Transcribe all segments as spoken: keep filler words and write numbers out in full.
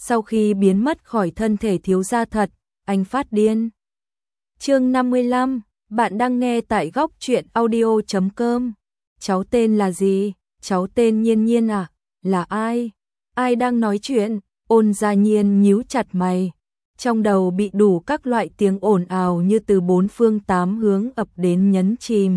sau khi biến mất khỏi thân thể thiếu gia thật, anh phát điên. Chương năm mươi lăm, bạn đang nghe tại góc truyện audio chấm com. Cháu tên là gì? Cháu tên Nhiên Nhiên à? Là ai? Ai đang nói chuyện? Ôn Gia Nhiên nhíu chặt mày. Trong đầu bị đủ các loại tiếng ồn ào như từ bốn phương tám hướng ập đến nhấn chìm.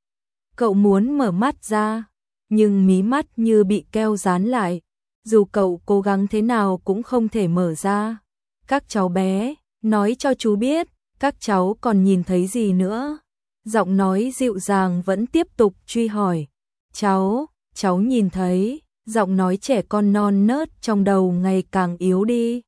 Cậu muốn mở mắt ra, nhưng mí mắt như bị keo dán lại. Dù cậu cố gắng thế nào cũng không thể mở ra. Các cháu bé, nói cho chú biết, các cháu còn nhìn thấy gì nữa? Giọng nói dịu dàng vẫn tiếp tục truy hỏi. Cháu, cháu nhìn thấy, giọng nói trẻ con non nớt trong đầu ngày càng yếu đi.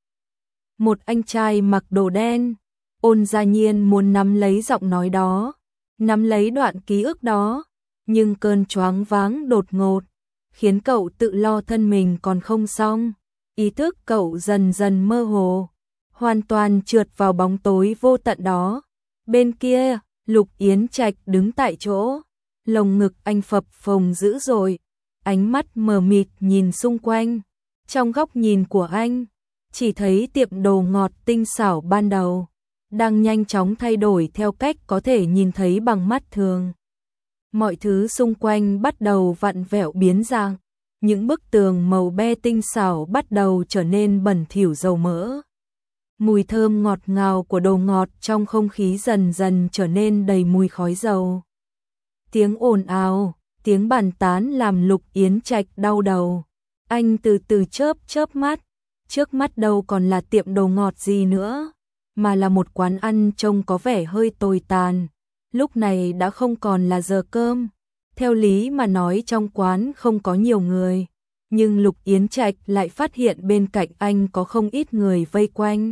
Một anh trai mặc đồ đen. Ôn Gia Nhiên muốn nắm lấy giọng nói đó, nắm lấy đoạn ký ức đó, nhưng cơn choáng váng đột ngột khiến cậu tự lo thân mình còn không xong. Ý thức cậu dần dần mơ hồ, hoàn toàn trượt vào bóng tối vô tận đó. Bên kia, Lục Yến Trạch đứng tại chỗ, lồng ngực anh phập phồng dữ dội, ánh mắt mờ mịt nhìn xung quanh. Trong góc nhìn của anh, chỉ thấy tiệm đồ ngọt tinh xảo ban đầu đang nhanh chóng thay đổi theo cách có thể nhìn thấy bằng mắt thường. Mọi thứ xung quanh bắt đầu vặn vẹo biến dạng, những bức tường màu be tinh xảo bắt đầu trở nên bẩn thỉu dầu mỡ. Mùi thơm ngọt ngào của đồ ngọt trong không khí dần dần trở nên đầy mùi khói dầu. Tiếng ồn ào, tiếng bàn tán làm Lục Yến Trạch đau đầu. Anh từ từ chớp chớp mắt, trước mắt đâu còn là tiệm đồ ngọt gì nữa, mà là một quán ăn trông có vẻ hơi tồi tàn. Lúc này đã không còn là giờ cơm. Theo lý mà nói trong quán không có nhiều người, nhưng Lục Yến Trạch lại phát hiện bên cạnh anh có không ít người vây quanh.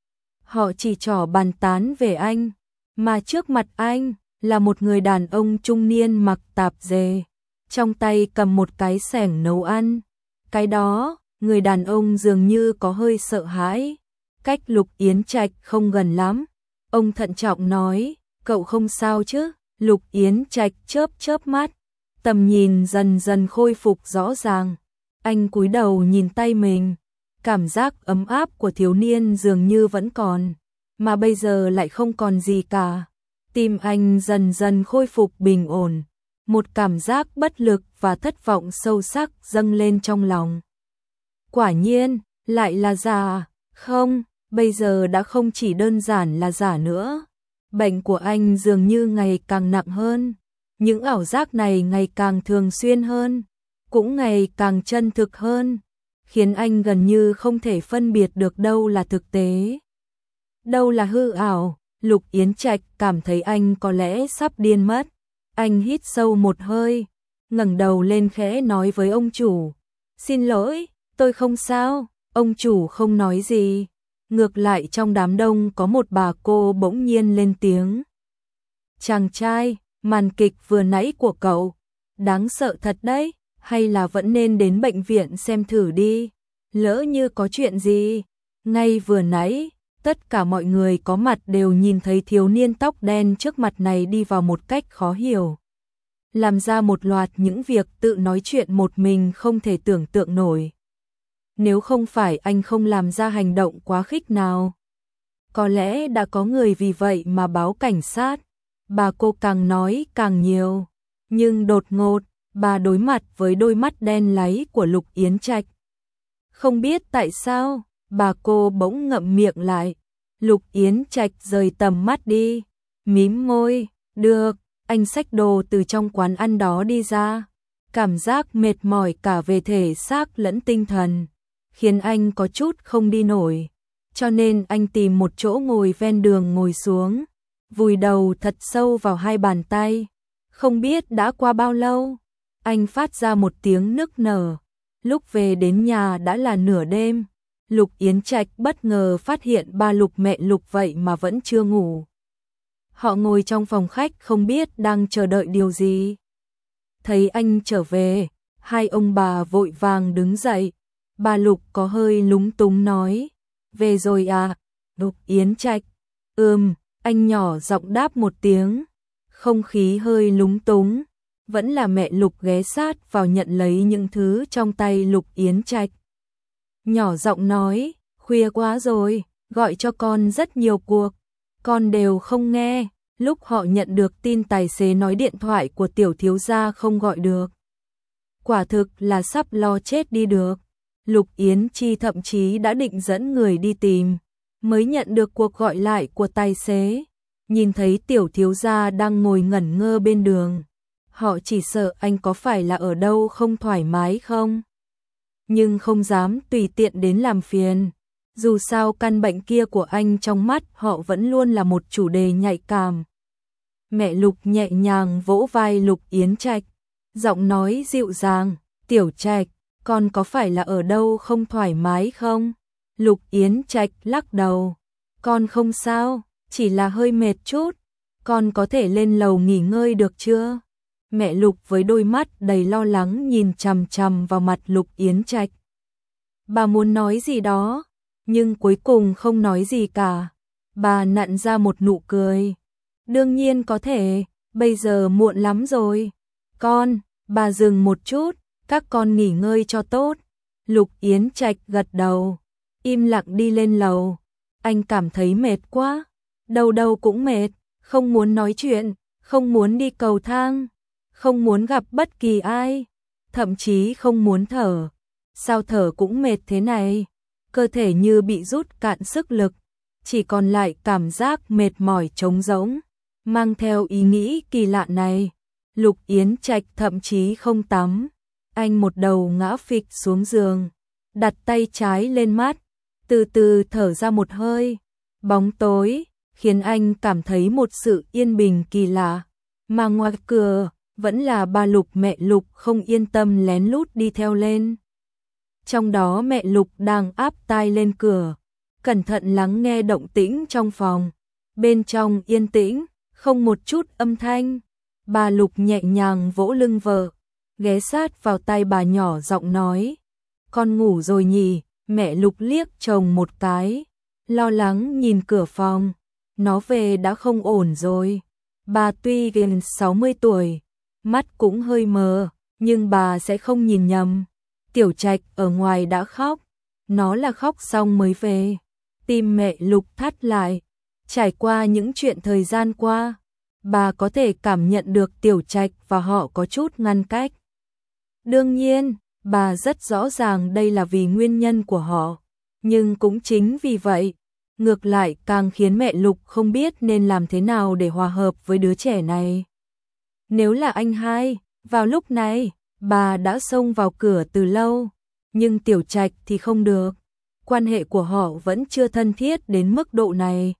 Họ chỉ trỏ bàn tán về anh, mà trước mặt anh là một người đàn ông trung niên mặc tạp dề, trong tay cầm một cái xẻng nấu ăn. Cái đó, người đàn ông dường như có hơi sợ hãi. Cách Lục Yến Trạch không gần lắm, ông thận trọng nói, cậu không sao chứ? Lục Yến Trạch chớp chớp mắt, tầm nhìn dần dần khôi phục rõ ràng. Anh cúi đầu nhìn tay mình, cảm giác ấm áp của thiếu niên dường như vẫn còn, mà bây giờ lại không còn gì cả. Tim anh dần dần khôi phục bình ổn, một cảm giác bất lực và thất vọng sâu sắc dâng lên trong lòng. Quả nhiên, lại là giả. Không, bây giờ đã không chỉ đơn giản là giả nữa. Bệnh của anh dường như ngày càng nặng hơn, những ảo giác này ngày càng thường xuyên hơn, cũng ngày càng chân thực hơn, khiến anh gần như không thể phân biệt được đâu là thực tế, đâu là hư ảo. Lục Yến Trạch cảm thấy anh có lẽ sắp điên mất. Anh hít sâu một hơi, ngẩng đầu lên khẽ nói với ông chủ, xin lỗi, tôi không sao. Ông chủ không nói gì. Ngược lại trong đám đông có một bà cô bỗng nhiên lên tiếng. Chàng trai, màn kịch vừa nãy của cậu, đáng sợ thật đấy, hay là vẫn nên đến bệnh viện xem thử đi, lỡ như có chuyện gì. Ngay vừa nãy, tất cả mọi người có mặt đều nhìn thấy thiếu niên tóc đen trước mặt này đi vào một cách khó hiểu, làm ra một loạt những việc tự nói chuyện một mình không thể tưởng tượng nổi. Nếu không phải anh không làm ra hành động quá khích nào, có lẽ đã có người vì vậy mà báo cảnh sát. Bà cô càng nói càng nhiều, nhưng đột ngột, bà đối mặt với đôi mắt đen láy của Lục Yến Trạch. Không biết tại sao, bà cô bỗng ngậm miệng lại. Lục Yến Trạch rời tầm mắt đi, mím môi, được, anh xách đồ từ trong quán ăn đó đi ra. Cảm giác mệt mỏi cả về thể xác lẫn tinh thần, khiến anh có chút không đi nổi, cho nên anh tìm một chỗ ngồi ven đường ngồi xuống, vùi đầu thật sâu vào hai bàn tay. Không biết đã qua bao lâu, anh phát ra một tiếng nức nở. Lúc về đến nhà đã là nửa đêm. Lục Yến Trạch bất ngờ phát hiện ba Lục mẹ Lục vậy mà vẫn chưa ngủ. Họ ngồi trong phòng khách không biết đang chờ đợi điều gì. Thấy anh trở về, hai ông bà vội vàng đứng dậy. Bà Lục có hơi lúng túng nói, về rồi à? Lục Yến Trạch, ừm, anh nhỏ giọng đáp một tiếng. Không khí hơi lúng túng, vẫn là mẹ Lục ghé sát vào nhận lấy những thứ trong tay Lục Yến Trạch. Nhỏ giọng nói, Khuya quá rồi, gọi cho con rất nhiều cuộc, con đều không nghe. Lúc họ nhận được tin tài xế nói điện thoại của tiểu thiếu gia không gọi được. Quả thực là sắp lo chết đi được. Lục Yến Chi thậm chí đã định dẫn người đi tìm, mới nhận được cuộc gọi lại của tài xế. Nhìn thấy tiểu thiếu gia đang ngồi ngẩn ngơ bên đường, họ chỉ sợ anh có phải là ở đâu không thoải mái không, nhưng không dám tùy tiện đến làm phiền. Dù sao căn bệnh kia của anh trong mắt họ vẫn luôn là một chủ đề nhạy cảm. Mẹ Lục nhẹ nhàng vỗ vai Lục Yến Trạch, giọng nói dịu dàng, "Tiểu Trạch, con có phải là ở đâu không thoải mái không?" Lục Yến Trạch lắc đầu, "Con không sao, chỉ là hơi mệt chút, con có thể lên lầu nghỉ ngơi được chưa?" Mẹ Lục với đôi mắt đầy lo lắng nhìn chằm chằm vào mặt Lục Yến Trạch. Bà muốn nói gì đó, nhưng cuối cùng không nói gì cả. Bà nặn ra một nụ cười. "Đương nhiên có thể, bây giờ muộn lắm rồi. Con," bà dừng một chút, "các con nghỉ ngơi cho tốt." Lục Yến Trạch gật đầu, im lặng đi lên lầu. Anh cảm thấy mệt quá, đầu đầu cũng mệt, không muốn nói chuyện, không muốn đi cầu thang, không muốn gặp bất kỳ ai, thậm chí không muốn thở. Sao thở cũng mệt thế này, cơ thể như bị rút cạn sức lực, chỉ còn lại cảm giác mệt mỏi trống rỗng. Mang theo ý nghĩ kỳ lạ này, Lục Yến Trạch thậm chí không tắm. Anh một đầu ngã phịch xuống giường, đặt tay trái lên mắt, từ từ thở ra một hơi. Bóng tối khiến anh cảm thấy một sự yên bình kỳ lạ, mà ngoài cửa vẫn là ba Lục mẹ Lục không yên tâm lén lút đi theo lên. Trong đó mẹ Lục đang áp tai lên cửa, cẩn thận lắng nghe động tĩnh trong phòng. Bên trong yên tĩnh, không một chút âm thanh. Bà Lục nhẹ nhàng vỗ lưng vợ, ghé sát vào tai bà nhỏ giọng nói, "Con ngủ rồi nhỉ?" Mẹ Lục liếc chồng một cái, lo lắng nhìn cửa phòng. Nó về đã không ổn rồi. Bà tuy gần sáu mươi tuổi, mắt cũng hơi mờ, nhưng bà sẽ không nhìn nhầm. Tiểu Trạch ở ngoài đã khóc, nó là khóc xong mới về. Tim mẹ Lục thắt lại. Trải qua những chuyện thời gian qua, bà có thể cảm nhận được Tiểu Trạch và họ có chút ngăn cách. Đương nhiên, bà rất rõ ràng đây là vì nguyên nhân của họ, nhưng cũng chính vì vậy, ngược lại càng khiến mẹ Lục không biết nên làm thế nào để hòa hợp với đứa trẻ này. Nếu là anh hai, vào lúc này, bà đã xông vào cửa từ lâu, nhưng Tiểu Trạch thì không được. Quan hệ của họ vẫn chưa thân thiết đến mức độ này.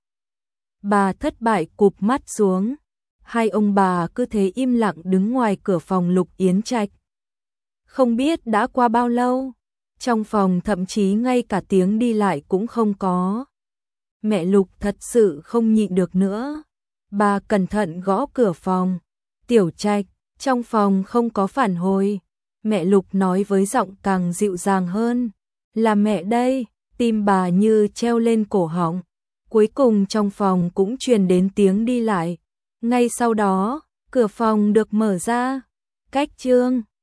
Bà thất bại cụp mắt xuống. Hai ông bà cứ thế im lặng đứng ngoài cửa phòng Lục Yến Trạch. Không biết đã qua bao lâu, trong phòng thậm chí ngay cả tiếng đi lại cũng không có. Mẹ Lục thật sự không nhịn được nữa. Bà cẩn thận gõ cửa phòng. "Tiểu Trạch." Trong phòng không có phản hồi. Mẹ Lục nói với giọng càng dịu dàng hơn, "Là mẹ đây." Tim bà như treo lên cổ họng. Cuối cùng trong phòng cũng truyền đến tiếng đi lại. Ngay sau đó, cửa phòng được mở ra. Cách chương